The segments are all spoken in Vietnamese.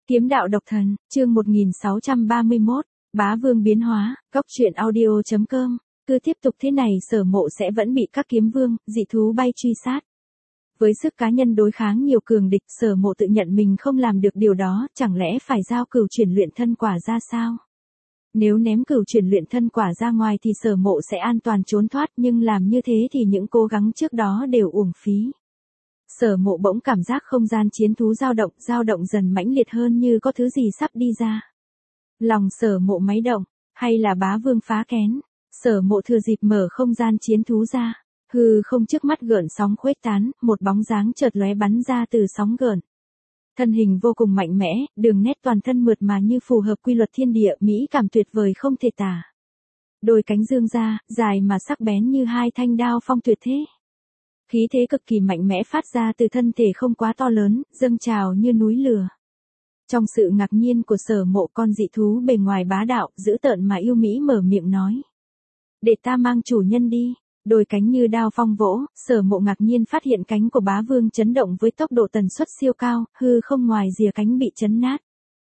Kiếm đạo độc thần, chương 1631, bá vương biến hóa, góc truyện audio.com, cứ tiếp tục thế này Sở Mộ sẽ vẫn bị các kiếm vương, dị thú bay truy sát. Với sức cá nhân đối kháng nhiều cường địch, Sở Mộ tự nhận mình không làm được điều đó, chẳng lẽ phải giao cửu chuyển luyện thân quả ra sao? Nếu ném cửu chuyển luyện thân quả ra ngoài thì Sở Mộ sẽ an toàn trốn thoát, nhưng làm như thế thì những cố gắng trước đó đều uổng phí. Sở Mộ bỗng cảm giác không gian chiến thú dao động dần mãnh liệt hơn như có thứ gì sắp đi ra. Lòng Sở Mộ máy động, hay là bá vương phá kén? Sở Mộ thừa dịp mở không gian chiến thú ra, hư không trước mắt gợn sóng khuếch tán, một bóng dáng chợt lóe bắn ra từ sóng gợn. Thân hình vô cùng mạnh mẽ, đường nét toàn thân mượt mà như phù hợp quy luật thiên địa, mỹ cảm tuyệt vời không thể tả. Đôi cánh dương ra, dài mà sắc bén như hai thanh đao phong tuyệt thế. Khí thế cực kỳ mạnh mẽ phát ra từ thân thể không quá to lớn, dâng trào như núi lửa. Trong sự ngạc nhiên của Sở Mộ, con dị thú bề ngoài bá đạo, dữ tợn mà yêu mỹ mở miệng nói: "Để ta mang chủ nhân đi." Đôi cánh như đao phong vỗ, Sở Mộ ngạc nhiên phát hiện cánh của bá vương chấn động với tốc độ tần suất siêu cao, hư không ngoài rìa cánh bị chấn nát.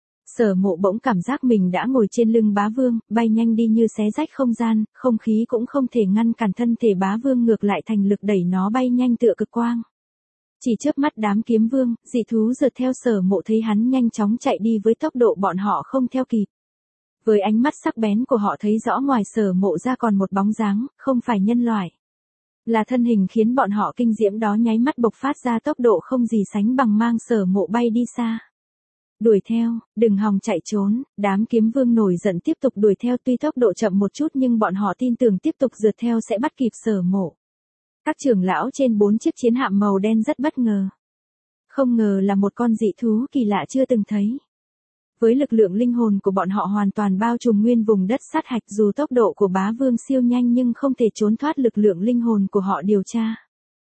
Sở Mộ bỗng cảm giác mình đã ngồi trên lưng bá vương, bay nhanh đi như xé rách không gian, không khí cũng không thể ngăn cản thân thể bá vương, ngược lại thành lực đẩy nó bay nhanh tựa cực quang. Chỉ chớp mắt đám kiếm vương, dị thú rượt theo Sở Mộ thấy hắn nhanh chóng chạy đi với tốc độ bọn họ không theo kịp. Với ánh mắt sắc bén của họ thấy rõ ngoài Sở Mộ ra còn một bóng dáng, không phải nhân loại. Là thân hình khiến bọn họ kinh diễm đó nháy mắt bộc phát ra tốc độ không gì sánh bằng, mang Sở Mộ bay đi xa. Đuổi theo, đừng hòng chạy trốn, đám kiếm vương nổi giận tiếp tục đuổi theo, tuy tốc độ chậm một chút nhưng bọn họ tin tưởng tiếp tục rượt theo sẽ bắt kịp Sở Mộ. Các trưởng lão trên 4 chiếc chiến hạm màu đen rất bất ngờ. Không ngờ là một con dị thú kỳ lạ chưa từng thấy. Với lực lượng linh hồn của bọn họ hoàn toàn bao trùm nguyên vùng đất sát hạch, dù tốc độ của bá vương siêu nhanh nhưng không thể trốn thoát lực lượng linh hồn của họ điều tra.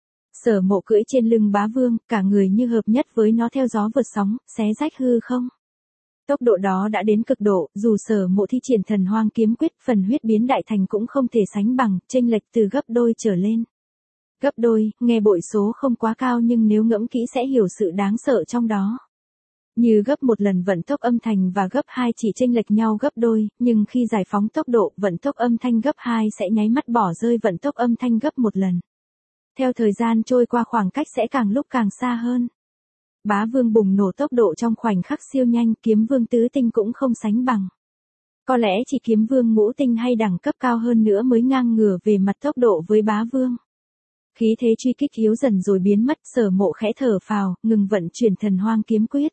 Sở Mộ cưỡi trên lưng bá vương, cả người như hợp nhất với nó theo gió vượt sóng, xé rách hư không. Tốc độ đó đã đến cực độ, dù Sở Mộ thi triển Thần Hoang kiếm quyết, phần huyết biến đại thành cũng không thể sánh bằng, chênh lệch từ gấp đôi trở lên. Gấp đôi, nghe bội số không quá cao nhưng nếu ngẫm kỹ sẽ hiểu sự đáng sợ trong đó. Như gấp một lần vận tốc âm thanh và gấp 2 chỉ chênh lệch nhau gấp đôi, nhưng khi giải phóng tốc độ, vận tốc âm thanh gấp 2 sẽ nháy mắt bỏ rơi vận tốc âm thanh gấp một lần. Theo thời gian trôi qua khoảng cách sẽ càng lúc càng xa hơn. Bá vương bùng nổ tốc độ trong khoảnh khắc siêu nhanh, kiếm vương tứ tinh cũng không sánh bằng. Có lẽ chỉ kiếm vương ngũ tinh hay đẳng cấp cao hơn nữa mới ngang ngửa về mặt tốc độ với bá vương. Khí thế truy kích yếu dần rồi biến mất, Sở Mộ khẽ thở phào, ngừng vận chuyển Thần Hoang kiếm quyết.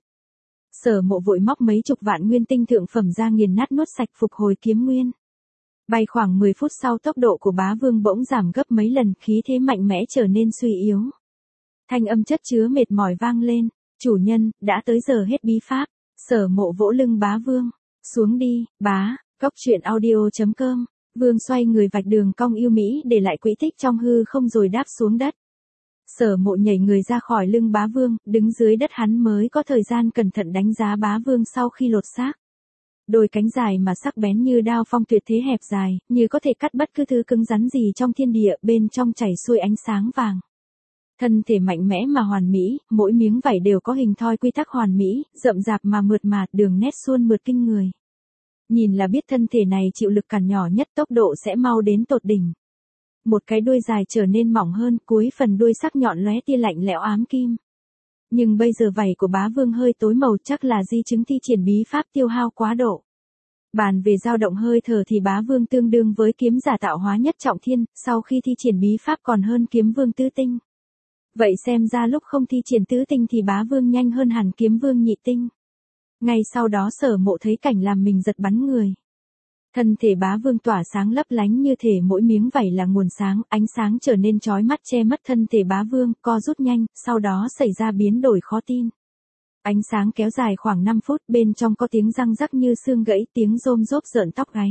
Sở Mộ vội móc mấy chục vạn nguyên tinh thượng phẩm ra nghiền nát nuốt sạch, phục hồi kiếm nguyên. Bay khoảng 10 phút sau, tốc độ của bá vương bỗng giảm gấp mấy lần, khí thế mạnh mẽ trở nên suy yếu. Thanh âm chất chứa mệt mỏi vang lên: "Chủ nhân, đã tới giờ hết bí pháp." Sở Mộ vỗ lưng bá vương: "Xuống đi, bá." Góc truyện audio.com. Vương xoay người vạch đường cong yêu mỹ để lại quỹ tích trong hư không rồi đáp xuống đất. Sở Mộ nhảy người ra khỏi lưng bá vương, đứng dưới đất hắn mới có thời gian cẩn thận đánh giá bá vương sau khi lột xác. Đôi cánh dài mà sắc bén như đao phong tuyệt thế, hẹp dài, như có thể cắt bất cứ thứ cứng rắn gì trong thiên địa, bên trong chảy xuôi ánh sáng vàng. Thân thể mạnh mẽ mà hoàn mỹ, mỗi miếng vảy đều có hình thoi quy tắc hoàn mỹ, rậm rạp mà mượt mà, đường nét suôn mượt kinh người. Nhìn là biết thân thể này chịu lực cản nhỏ nhất, tốc độ sẽ mau đến tột đỉnh. Một cái đuôi dài trở nên mỏng hơn, cuối phần đuôi sắc nhọn lóe tia lạnh lẽo ám kim. Nhưng bây giờ vảy của bá vương hơi tối màu, chắc là di chứng thi triển bí pháp tiêu hao quá độ. Bàn về dao động hơi thở thì bá vương tương đương với kiếm giả tạo hóa nhất trọng thiên, sau khi thi triển bí pháp còn hơn kiếm vương tứ tinh. Vậy xem ra lúc không thi triển tứ tinh thì bá vương nhanh hơn hẳn kiếm vương nhị tinh. Ngay sau đó Sở Mộ thấy cảnh làm mình giật bắn người. Thân thể bá vương tỏa sáng lấp lánh như thể mỗi miếng vảy là nguồn sáng, ánh sáng trở nên chói mắt che mất thân thể bá vương, co rút nhanh, sau đó xảy ra biến đổi khó tin. Ánh sáng kéo dài khoảng 5 phút, bên trong có tiếng răng rắc như xương gãy, tiếng rôm rốp rợn tóc gáy.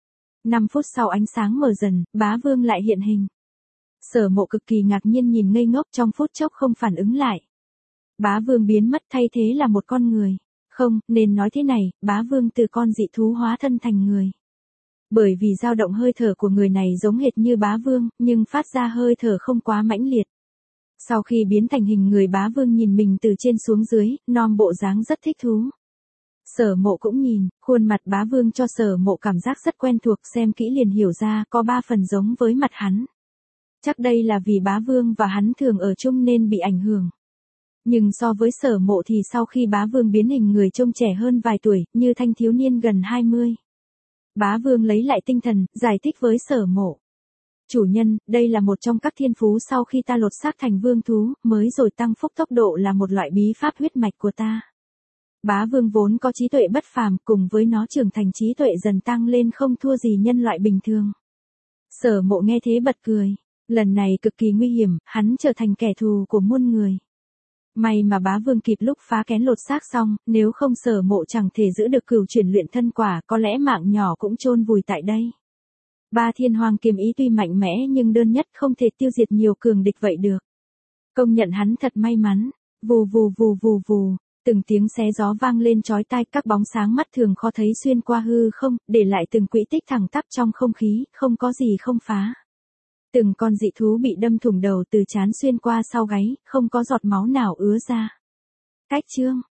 5 phút sau ánh sáng mở dần, bá vương lại hiện hình. Sở Mộ cực kỳ ngạc nhiên nhìn ngây ngốc, trong phút chốc không phản ứng lại. Bá vương biến mất, thay thế là một con người. Không, nên nói thế này, bá vương từ con dị thú hóa thân thành người. Bởi vì dao động hơi thở của người này giống hệt như bá vương, nhưng phát ra hơi thở không quá mãnh liệt. Sau khi biến thành hình người, bá vương nhìn mình từ trên xuống dưới, non bộ dáng rất thích thú. Sở Mộ cũng nhìn, khuôn mặt Bá Vương cho Sở Mộ cảm giác rất quen thuộc, xem kỹ liền hiểu ra có 3 phần giống với mặt hắn. Chắc đây là vì Bá Vương và hắn thường ở chung nên bị ảnh hưởng. Nhưng so với Sở Mộ thì sau khi Bá Vương biến hình người trông trẻ hơn vài tuổi, như thanh thiếu niên gần 20. Bá Vương lấy lại tinh thần, giải thích với Sở Mộ. Chủ nhân, đây là một trong các thiên phú sau khi ta lột xác thành vương thú, mới rồi tăng phúc tốc độ là một loại bí pháp huyết mạch của ta. Bá Vương vốn có trí tuệ bất phàm, cùng với nó trưởng thành trí tuệ dần tăng lên không thua gì nhân loại bình thường. Sở Mộ nghe thế bật cười. Lần này cực kỳ nguy hiểm, hắn trở thành kẻ thù của muôn người. May mà Bá Vương kịp lúc phá kén lột xác xong, nếu không Sở Mộ chẳng thể giữ được cửu chuyển luyện thân quả, có lẽ mạng nhỏ cũng chôn vùi tại đây. 3 thiên hoàng kiếm ý tuy mạnh mẽ nhưng đơn nhất không thể tiêu diệt nhiều cường địch vậy được. Công nhận hắn thật may mắn. Vù vù vù vù vù, từng tiếng xé gió vang lên chói tai, các bóng sáng mắt thường khó thấy xuyên qua hư không, để lại từng quỹ tích thẳng tắp trong không khí, không có gì không phá. Từng con dị thú bị đâm thủng đầu từ trán xuyên qua sau gáy, không có giọt máu nào ứa ra. Cách chương